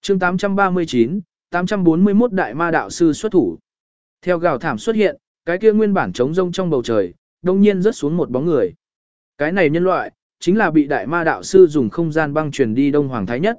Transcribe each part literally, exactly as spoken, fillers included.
chương tám trăm ba mươi chín, tám trăm bốn mươi mốt Đại Ma Đạo Sư xuất thủ. Theo gào thảm xuất hiện, cái kia nguyên bản trống rông trong bầu trời, đông nhiên rớt xuống một bóng người. Cái này nhân loại, chính là bị Đại Ma Đạo Sư dùng không gian băng truyền đi Đông Hoàng Thái Nhất.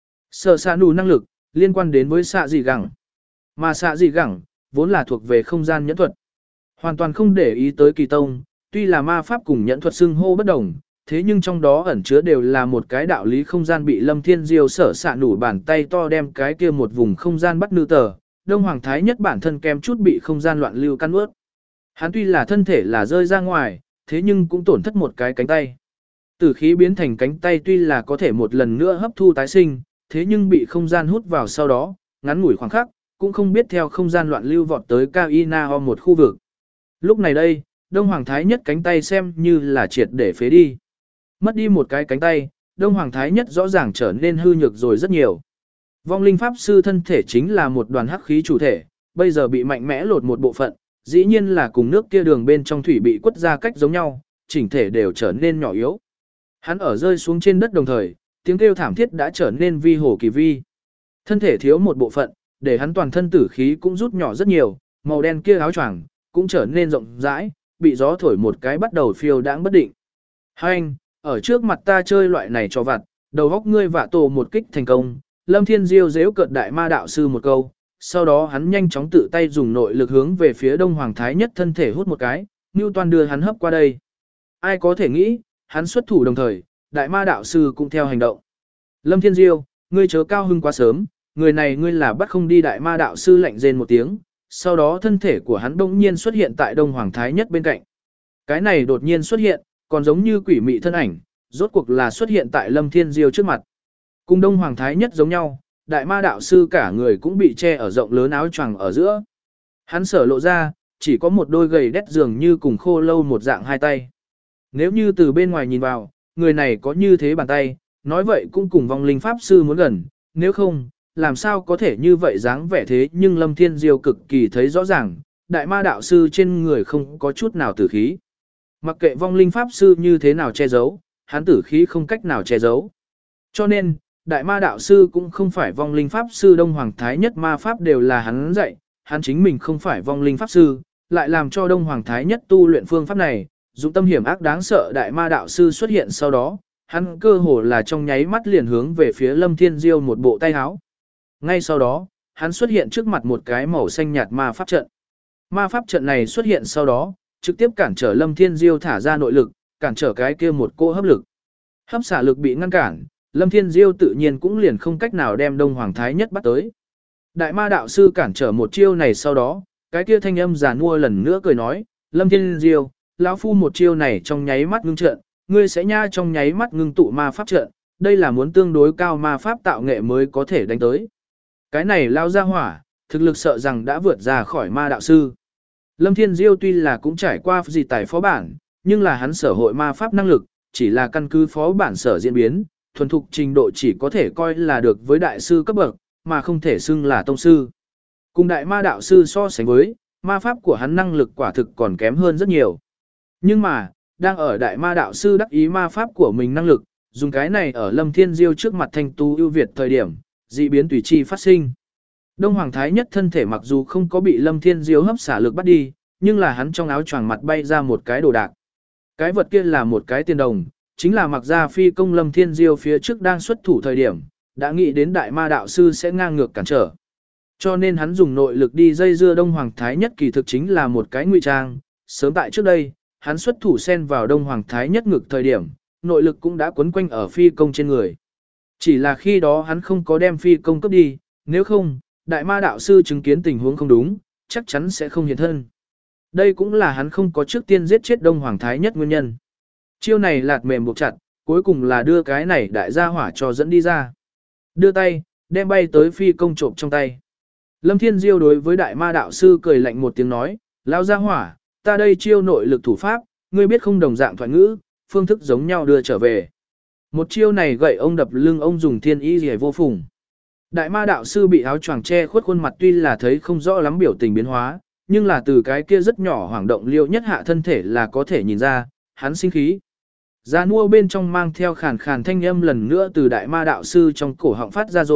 Sở xạ nù năng lực, liên quan đến với xạ dị gẳng. Mà xạ dị gẳng, vốn là thuộc về không gian nhẫn thuật. Hoàn toàn không để ý tới kỳ tông, tuy là ma pháp cùng nhẫn thuật xưng hô bất đồng, thế nhưng trong đó ẩn chứa đều là một cái đạo lý không gian bị Lâm Thiên Diêu sở xạ nủ bàn tay to đem cái kia một vùng không gian bắt nư tờ, Đông Hoàng Thái Nhất bản thân kem chút bị không gian loạn lưu căn ướt. Hắn tuy là thân thể là rơi ra ngoài, thế nhưng cũng tổn thất một cái cánh tay. Tử khí biến thành cánh tay tuy là có thể một lần nữa hấp thu tái sinh, thế nhưng bị không gian hút vào sau đó, ngắn ngủi khoảng khắc, cũng không biết theo không gian loạn lưu vọt tới Kainao một khu vực. Lúc này đây, Đông Hoàng Thái Nhất cánh tay xem như là triệt để phế đi. Mất đi một cái cánh tay, Đông Hoàng Thái Nhất rõ ràng trở nên hư nhược rồi rất nhiều. Vong linh pháp sư thân thể chính là một đoàn hắc khí chủ thể, bây giờ bị mạnh mẽ lột một bộ phận, dĩ nhiên là cùng nước kia đường bên trong thủy bị quất ra cách giống nhau, chỉnh thể đều trở nên nhỏ yếu. Hắn ở rơi xuống trên đất đồng thời, tiếng kêu thảm thiết đã trở nên vi hồ kỳ vi. Thân thể thiếu một bộ phận, để hắn toàn thân tử khí cũng rút nhỏ rất nhiều, màu đen kia áo choàng cũng trở nên rộng rãi, bị gió thổi một cái bắt đầu phiêu đãng bất định. Hai anh, ở trước mặt ta chơi loại này cho vặt, đầu góc ngươi vạ tổ một kích thành công, Lâm Thiên Diêu giễu cợt Đại Ma Đạo Sư một câu, sau đó hắn nhanh chóng tự tay dùng nội lực hướng về phía Đông Hoàng Thái Nhất thân thể hút một cái, Newton đưa hắn hấp qua đây. Ai có thể nghĩ, hắn xuất thủ đồng thời, Đại Ma Đạo Sư cũng theo hành động. Lâm Thiên Diêu, ngươi chớ cao hưng quá sớm, người này ngươi là bắt không đi. Đại Ma Đạo Sư lạnh rên một tiếng, sau đó thân thể của hắn bỗng nhiên xuất hiện tại Đông Hoàng Thái Nhất bên cạnh. Cái này đột nhiên xuất hiện, còn giống như quỷ mị thân ảnh, rốt cuộc là xuất hiện tại Lâm Thiên Diêu trước mặt. Cùng Đông Hoàng Thái Nhất giống nhau, Đại Ma Đạo Sư cả người cũng bị che ở rộng lớn áo choàng ở giữa. Hắn sở lộ ra, chỉ có một đôi gầy đét dường như cùng khô lâu một dạng hai tay. Nếu như từ bên ngoài nhìn vào, người này có như thế bàn tay, nói vậy cũng cùng vong linh pháp sư muốn gần, nếu không, làm sao có thể như vậy dáng vẻ thế. Nhưng Lâm Thiên Diêu cực kỳ thấy rõ ràng, Đại Ma Đạo Sư trên người không có chút nào tử khí. Mặc kệ vong linh pháp sư như thế nào che giấu, hắn tử khí không cách nào che giấu. Cho nên, Đại Ma Đạo Sư cũng không phải vong linh pháp sư. Đông Hoàng Thái Nhất ma pháp đều là hắn dạy, hắn chính mình không phải vong linh pháp sư, lại làm cho Đông Hoàng Thái Nhất tu luyện phương pháp này, dụng tâm hiểm ác đáng sợ. Đại Ma Đạo Sư xuất hiện sau đó, hắn cơ hồ là trong nháy mắt liền hướng về phía Lâm Thiên Diêu một bộ tay áo. Ngay sau đó, hắn xuất hiện trước mặt một cái màu xanh nhạt ma pháp trận. Ma pháp trận này xuất hiện sau đó, trực tiếp cản trở Lâm Thiên Diêu thả ra nội lực, cản trở cái kia một cô hấp lực. Hấp xả lực bị ngăn cản, Lâm Thiên Diêu tự nhiên cũng liền không cách nào đem Đông Hoàng Thái Nhất bắt tới. Đại Ma Đạo Sư cản trở một chiêu này sau đó, cái kia thanh âm giàn mua lần nữa cười nói, Lâm Thiên Diêu, lão phu một chiêu này trong nháy mắt ngưng trận, ngươi sẽ nha trong nháy mắt ngưng tụ ma pháp trận, đây là muốn tương đối cao ma pháp tạo nghệ mới có thể đánh tới. Cái này lao ra hỏa, thực lực sợ rằng đã vượt ra khỏi Ma Đạo Sư. Lâm Thiên Diêu tuy là cũng trải qua gì tài phó bản, nhưng là hắn sở hội ma pháp năng lực, chỉ là căn cứ phó bản sở diễn biến, thuần thục trình độ chỉ có thể coi là được với đại sư cấp bậc, mà không thể xưng là tông sư. Cùng Đại Ma Đạo Sư so sánh với, ma pháp của hắn năng lực quả thực còn kém hơn rất nhiều. Nhưng mà, đang ở Đại Ma Đạo Sư đắc ý ma pháp của mình năng lực, dùng cái này ở Lâm Thiên Diêu trước mặt thanh tú ưu việt thời điểm, dị biến tùy chi phát sinh. Đông Hoàng Thái Nhất thân thể mặc dù không có bị Lâm Thiên Diêu hấp xả lực bắt đi, nhưng là hắn trong áo choàng mặt bay ra một cái đồ đạc. Cái vật kia là một cái tiền đồng, chính là mặc ra phi công Lâm Thiên Diêu phía trước đang xuất thủ thời điểm, đã nghĩ đến Đại Ma Đạo Sư sẽ ngang ngược cản trở. Cho nên hắn dùng nội lực đi dây dưa Đông Hoàng Thái Nhất kỳ thực chính là một cái ngụy trang. Sớm tại trước đây, hắn xuất thủ xen vào Đông Hoàng Thái Nhất ngực thời điểm, nội lực cũng đã quấn quanh ở phi công trên người. Chỉ là khi đó hắn không có đem phi công cấp đi, nếu không, Đại Ma Đạo Sư chứng kiến tình huống không đúng, chắc chắn sẽ không hiện thân. Đây cũng là hắn không có trước tiên giết chết Đông Hoàng Thái Nhất nguyên nhân. Chiêu này lạt mềm buộc chặt, cuối cùng là đưa cái này đại gia hỏa cho dẫn đi ra. Đưa tay, đem bay tới phi công trộm trong tay. Lâm Thiên Diêu đối với Đại Ma Đạo Sư cười lạnh một tiếng nói, lão gia hỏa, ta đây chiêu nội lực thủ pháp, ngươi biết không đồng dạng thoại ngữ, phương thức giống nhau đưa trở về. Một chiêu này gậy ông đập lưng ông dùng thiên y rìa vô phùng. Đại Ma Đạo Sư bị áo choàng che khuất khuôn mặt tuy là thấy không rõ lắm biểu tình biến hóa, nhưng là từ cái kia rất nhỏ hoảng động liêu nhất hạ thân thể là có thể nhìn ra, hắn sinh khí. Gia nua bên trong mang theo khàn khàn thanh âm lần nữa từ Đại Ma Đạo Sư trong cổ họng phát ra rồi,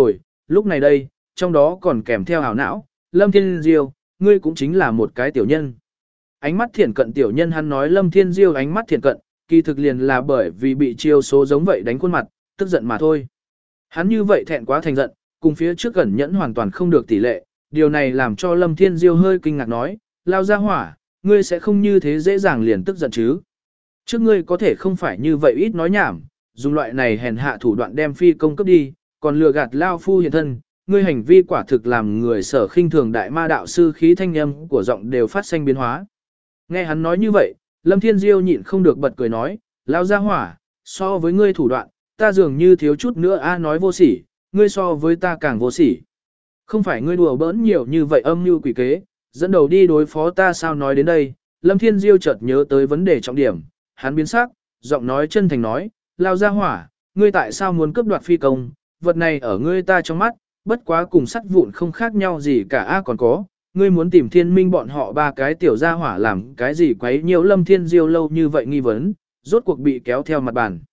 Lúc này đây, trong đó còn kèm theo hào não, Lâm Thiên Diêu, ngươi cũng chính là một cái tiểu nhân. Ánh mắt thiển cận tiểu nhân hắn nói Lâm Thiên Diêu ánh mắt thiển cận, kỳ thực liền là bởi vì bị chiêu số giống vậy đánh khuôn mặt, tức giận mà thôi. Hắn như vậy thẹn quá thành giận, cùng phía trước gần nhẫn hoàn toàn không được tỷ lệ, điều này làm cho Lâm Thiên Diêu hơi kinh ngạc nói, lao ra hỏa, ngươi sẽ không như thế dễ dàng liền tức giận chứ. Trước ngươi có thể không phải như vậy ít nói nhảm, dùng loại này hèn hạ thủ đoạn đem phi công cấp đi, còn lừa gạt lao phu hiện thân, ngươi hành vi quả thực làm người sở khinh thường đại ma đạo sư khí thanh âm của giọng đều phát sinh biến hóa. Nghe hắn nói như vậy, Lâm Thiên Diêu nhịn không được bật cười nói, lao ra hỏa, so với ngươi thủ đoạn, ta dường như thiếu chút nữa a nói vô sỉ, ngươi so với ta càng vô sỉ. Không phải ngươi đùa bỡn nhiều như vậy âm mưu quỷ kế, dẫn đầu đi đối phó ta sao nói đến đây, Lâm Thiên Diêu chợt nhớ tới vấn đề trọng điểm, hắn biến sắc, giọng nói chân thành nói, lao ra hỏa, ngươi tại sao muốn cướp đoạt phi công, vật này ở ngươi ta trong mắt, bất quá cùng sắt vụn không khác nhau gì cả a còn có, ngươi muốn tìm thiên minh bọn họ ba cái tiểu gia hỏa làm cái gì quấy nhiều Lâm Thiên Diêu lâu như vậy nghi vấn, rốt cuộc bị kéo theo mặt bàn.